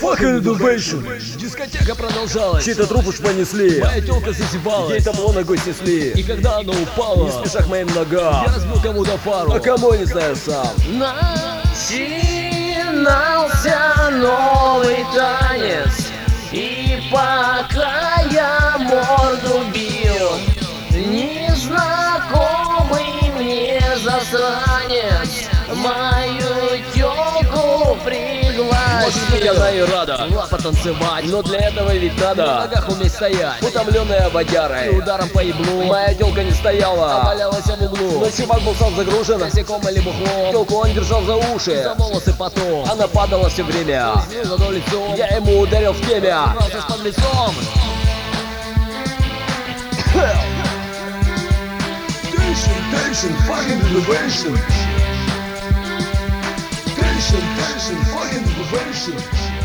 Fucking innovation. Дискотека продолжалась. Чей-то труп уж понесли. Моя тёлка зазевалась. Ей табло ногой снесли. И когда она упала, Не спеша к моим ногам. я разбил кому-то фару. А кому, не знаю сам. Начинался новый танец, и пока я морду бил, незнакомый мне засранец мою тёлку Может быть, она пригласил и рада потанцевать, Но для этого ведь на надо. ногах уметь стоять. Утомленная И водярой. ударом по еблу Моя тёлка не а стояла. валялась в углу. Но чувак был сам загружен. Косяком или бухлом. Тёлку он держал за уши. За волосы потом. Она падала все время. Снил за лицом. Я ему ударил в теме. Ворвался с под лицом. Tension, fucking innovation. Tension, fucking innovation.